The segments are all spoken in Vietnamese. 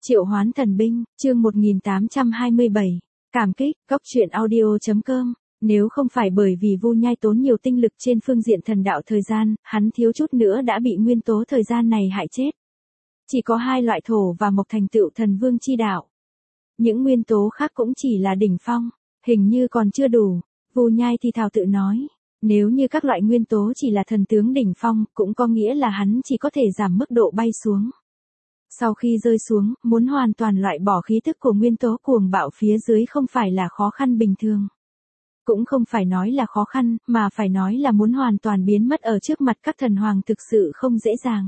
Triệu Hoán Thần Binh, chương 1827, cảm kích, cóc truyện audio.com. Nếu không phải bởi vì Vu Nhai tốn nhiều tinh lực trên phương diện thần đạo thời gian, hắn thiếu chút nữa đã bị nguyên tố thời gian này hại chết. Chỉ có hai loại thổ và mộc thành tựu thần vương chi đạo. Những nguyên tố khác cũng chỉ là đỉnh phong, hình như còn chưa đủ. Vu Nhai thì thào tự nói, nếu như các loại nguyên tố chỉ là thần tướng đỉnh phong, cũng có nghĩa là hắn chỉ có thể giảm mức độ bay xuống. Sau khi rơi xuống, muốn hoàn toàn loại bỏ khí tức của nguyên tố cuồng bạo phía dưới không phải là khó khăn bình thường. Cũng không phải nói là khó khăn, mà phải nói là muốn hoàn toàn biến mất ở trước mặt các thần hoàng thực sự không dễ dàng.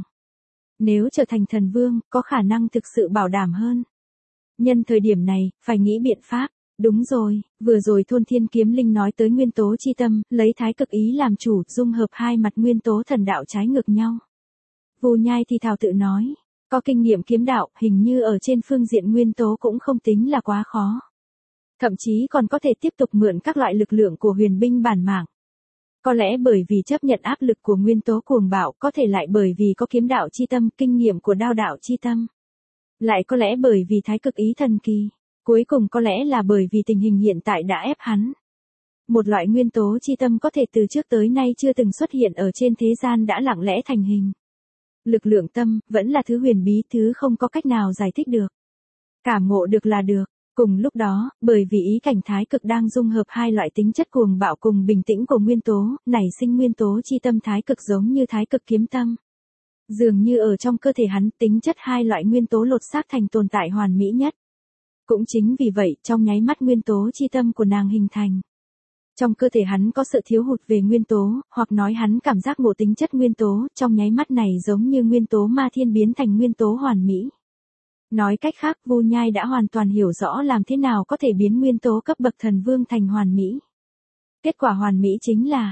Nếu trở thành thần vương, có khả năng thực sự bảo đảm hơn. Nhân thời điểm này, phải nghĩ biện pháp. Đúng rồi, vừa rồi Thôn Thiên Kiếm Linh nói tới nguyên tố chi tâm, lấy thái cực ý làm chủ, dung hợp hai mặt nguyên tố thần đạo trái ngược nhau. Vu Nhai thì thào tự nói, có kinh nghiệm kiếm đạo, hình như ở trên phương diện nguyên tố cũng không tính là quá khó. Thậm chí còn có thể tiếp tục mượn các loại lực lượng của huyền binh bản mạng. Có lẽ bởi vì chấp nhận áp lực của nguyên tố cuồng bạo, có thể lại bởi vì có kiếm đạo chi tâm, kinh nghiệm của đao đạo chi tâm. Lại có lẽ bởi vì thái cực ý thần kỳ. Cuối cùng có lẽ là bởi vì tình hình hiện tại đã ép hắn. Một loại nguyên tố chi tâm có thể từ trước tới nay chưa từng xuất hiện ở trên thế gian đã lặng lẽ thành hình. Lực lượng tâm, vẫn là thứ huyền bí, thứ không có cách nào giải thích được. Cảm ngộ được là được. Cùng lúc đó, bởi vì ý cảnh thái cực đang dung hợp hai loại tính chất cuồng bạo cùng bình tĩnh của nguyên tố, nảy sinh nguyên tố chi tâm thái cực giống như thái cực kiếm tâm. Dường như ở trong cơ thể hắn, tính chất hai loại nguyên tố lột xác thành tồn tại hoàn mỹ nhất. Cũng chính vì vậy, trong nháy mắt nguyên tố chi tâm của nàng hình thành. Trong cơ thể hắn có sự thiếu hụt về nguyên tố, hoặc nói hắn cảm giác ngộ tính chất nguyên tố, trong nháy mắt này giống như nguyên tố ma thiên biến thành nguyên tố hoàn mỹ. Nói cách khác, Vu Nhai đã hoàn toàn hiểu rõ làm thế nào có thể biến nguyên tố cấp bậc thần vương thành hoàn mỹ. Kết quả hoàn mỹ chính là,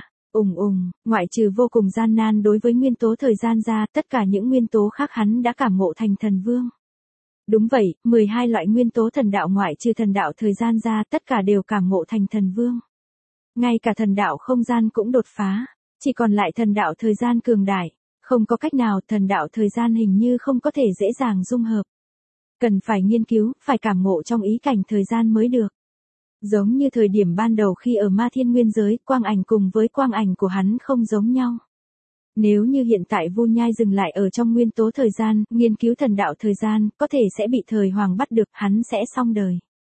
ngoại trừ vô cùng gian nan đối với nguyên tố thời gian ra, tất cả những nguyên tố khác hắn đã cảm ngộ thành thần vương. Đúng vậy, 12 loại nguyên tố thần đạo ngoại trừ thần đạo thời gian ra, tất cả đều cảm ngộ thành thần vương. Ngay cả thần đạo không gian cũng đột phá, chỉ còn lại thần đạo thời gian cường đại. Không có cách nào, thần đạo thời gian hình như không có thể dễ dàng dung hợp. Cần phải nghiên cứu, phải cảm ngộ trong ý cảnh thời gian mới được. Giống như thời điểm ban đầu khi ở Ma Thiên Nguyên giới, quang ảnh cùng với quang ảnh của hắn không giống nhau. Nếu như hiện tại Vu Nhai dừng lại ở trong nguyên tố thời gian, nghiên cứu thần đạo thời gian, có thể sẽ bị thời hoàng bắt được, hắn sẽ xong đời.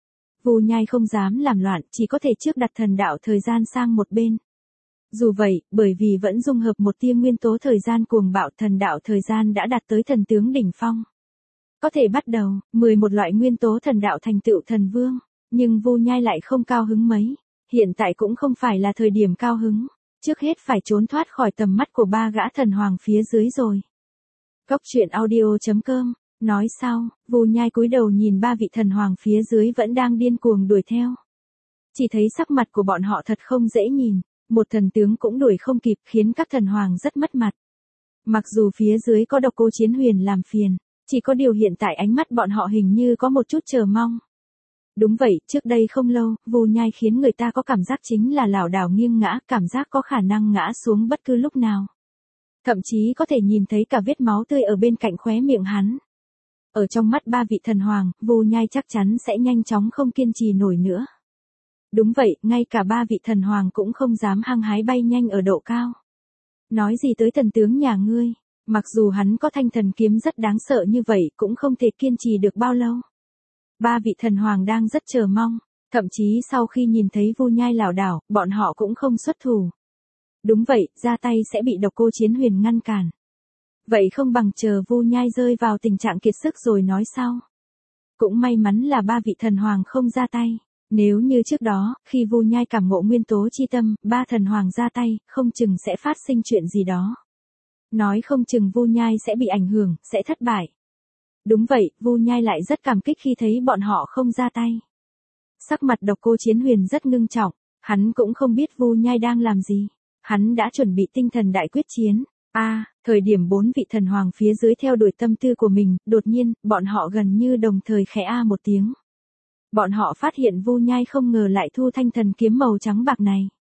Vu Nhai không dám làm loạn, chỉ có thể trước đặt thần đạo thời gian sang một bên. Dù vậy, bởi vì vẫn dung hợp một tia nguyên tố thời gian cuồng bạo, thần đạo thời gian đã đạt tới thần tướng đỉnh phong. Có thể bắt đầu, 11 loại nguyên tố thần đạo thành tựu thần vương, nhưng Vu Nhai lại không cao hứng mấy. Hiện tại cũng không phải là thời điểm cao hứng. Trước hết phải trốn thoát khỏi tầm mắt của ba gã thần hoàng phía dưới rồi. Cóc truyện audio.com, nói sau, Vu Nhai cúi đầu nhìn ba vị thần hoàng phía dưới vẫn đang điên cuồng đuổi theo. Chỉ thấy sắc mặt của bọn họ thật không dễ nhìn, một thần tướng cũng đuổi không kịp khiến các thần hoàng rất mất mặt. Mặc dù phía dưới có Độc Cô Chiến Huyền làm phiền, chỉ có điều hiện tại ánh mắt bọn họ hình như có một chút chờ mong. Đúng vậy, trước đây không lâu, Vu Nhai khiến người ta có cảm giác chính là lảo đảo nghiêng ngã, cảm giác có khả năng ngã xuống bất cứ lúc nào. Thậm chí có thể nhìn thấy cả vết máu tươi ở bên cạnh khóe miệng hắn. Ở trong mắt ba vị thần hoàng, Vu Nhai chắc chắn sẽ nhanh chóng không kiên trì nổi nữa. Đúng vậy, ngay cả ba vị thần hoàng cũng không dám hăng hái bay nhanh ở độ cao. Nói gì tới thần tướng nhà ngươi, mặc dù hắn có thanh thần kiếm rất đáng sợ như vậy cũng không thể kiên trì được bao lâu. Ba vị thần hoàng đang rất chờ mong, thậm chí sau khi nhìn thấy Vu Nhai lảo đảo, bọn họ cũng không xuất thủ. Đúng vậy, ra tay sẽ bị Độc Cô Chiến Huyền ngăn cản. Vậy không bằng chờ Vu Nhai rơi vào tình trạng kiệt sức rồi nói sau. Cũng may mắn là ba vị thần hoàng không ra tay. Nếu như trước đó, khi Vu Nhai cảm ngộ nguyên tố chi tâm, ba thần hoàng ra tay, không chừng sẽ phát sinh chuyện gì đó. Nói không chừng Vu Nhai sẽ bị ảnh hưởng, sẽ thất bại. Đúng vậy, Vu Nhai lại rất cảm kích khi thấy bọn họ không ra tay. Sắc mặt Độc Cô Chiến Huyền rất ngưng trọng, hắn cũng không biết Vu Nhai đang làm gì. Hắn đã chuẩn bị tinh thần đại quyết chiến. Thời điểm 4 vị thần hoàng phía dưới theo đuổi tâm tư của mình, đột nhiên, bọn họ gần như đồng thời khẽ một tiếng. Bọn họ phát hiện Vu Nhai không ngờ lại thu thanh thần kiếm màu trắng bạc này.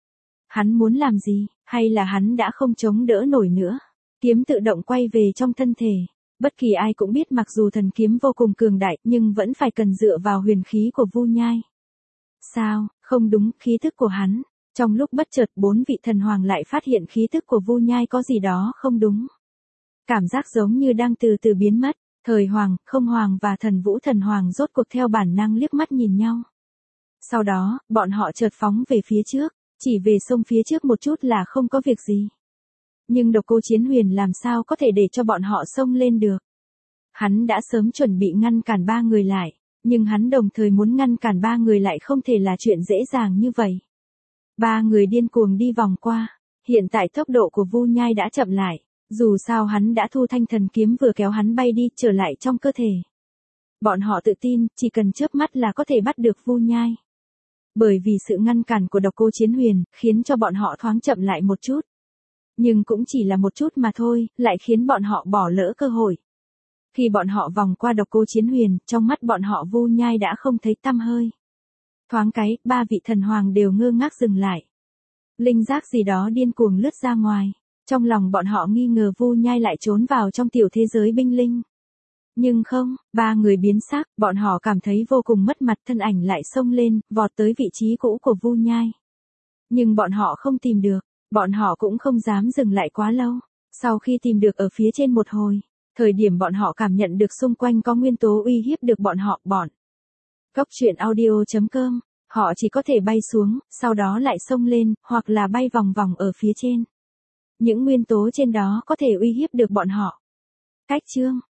Hắn muốn làm gì, hay là hắn đã không chống đỡ nổi nữa? Kiếm tự động quay về trong thân thể. Bất kỳ ai cũng biết mặc dù thần kiếm vô cùng cường đại nhưng vẫn phải cần dựa vào huyền khí của Vu Nhai. Sao, không đúng, khí thức của hắn. Trong lúc bất chợt 4 vị thần hoàng lại phát hiện khí thức của Vu Nhai có gì đó không đúng. Cảm giác giống như đang từ từ biến mất. Thời hoàng, không hoàng và thần vũ thần hoàng rốt cuộc theo bản năng liếc mắt nhìn nhau. Sau đó, bọn họ chợt phóng về phía trước, chỉ về sông phía trước một chút là không có việc gì. Nhưng Độc Cô Chiến Huyền làm sao có thể để cho bọn họ xông lên được. Hắn đã sớm chuẩn bị ngăn cản 3 người lại, nhưng hắn đồng thời muốn ngăn cản 3 người lại không thể là chuyện dễ dàng như vậy. 3 người điên cuồng đi vòng qua, hiện tại tốc độ của Vu Nhai đã chậm lại, dù sao hắn đã thu thanh thần kiếm vừa kéo hắn bay đi trở lại trong cơ thể. Bọn họ tự tin, chỉ cần chớp mắt là có thể bắt được Vu Nhai. Bởi vì sự ngăn cản của Độc Cô Chiến Huyền, khiến cho bọn họ thoáng chậm lại một chút. Nhưng cũng chỉ là một chút mà thôi, lại khiến bọn họ bỏ lỡ cơ hội. Khi bọn họ vòng qua Độc Cô Chiến Huyền, trong mắt bọn họ Vu Nhai đã không thấy tăm hơi. Thoáng cái, 3 vị thần hoàng đều ngơ ngác dừng lại. Linh giác gì đó điên cuồng lướt ra ngoài. Trong lòng bọn họ nghi ngờ Vu Nhai lại trốn vào trong tiểu thế giới binh linh. Nhưng không, 3 người biến sắc, bọn họ cảm thấy vô cùng mất mặt, thân ảnh lại xông lên, vọt tới vị trí cũ của Vu Nhai. Nhưng bọn họ không tìm được, bọn họ cũng không dám dừng lại quá lâu. Sau khi tìm được ở phía trên một hồi, thời điểm bọn họ cảm nhận được xung quanh có nguyên tố uy hiếp được bọn họ, Góc truyện audio.com, họ chỉ có thể bay xuống, sau đó lại xông lên, hoặc là bay vòng vòng ở phía trên. Những nguyên tố trên đó có thể uy hiếp được bọn họ. Cách chương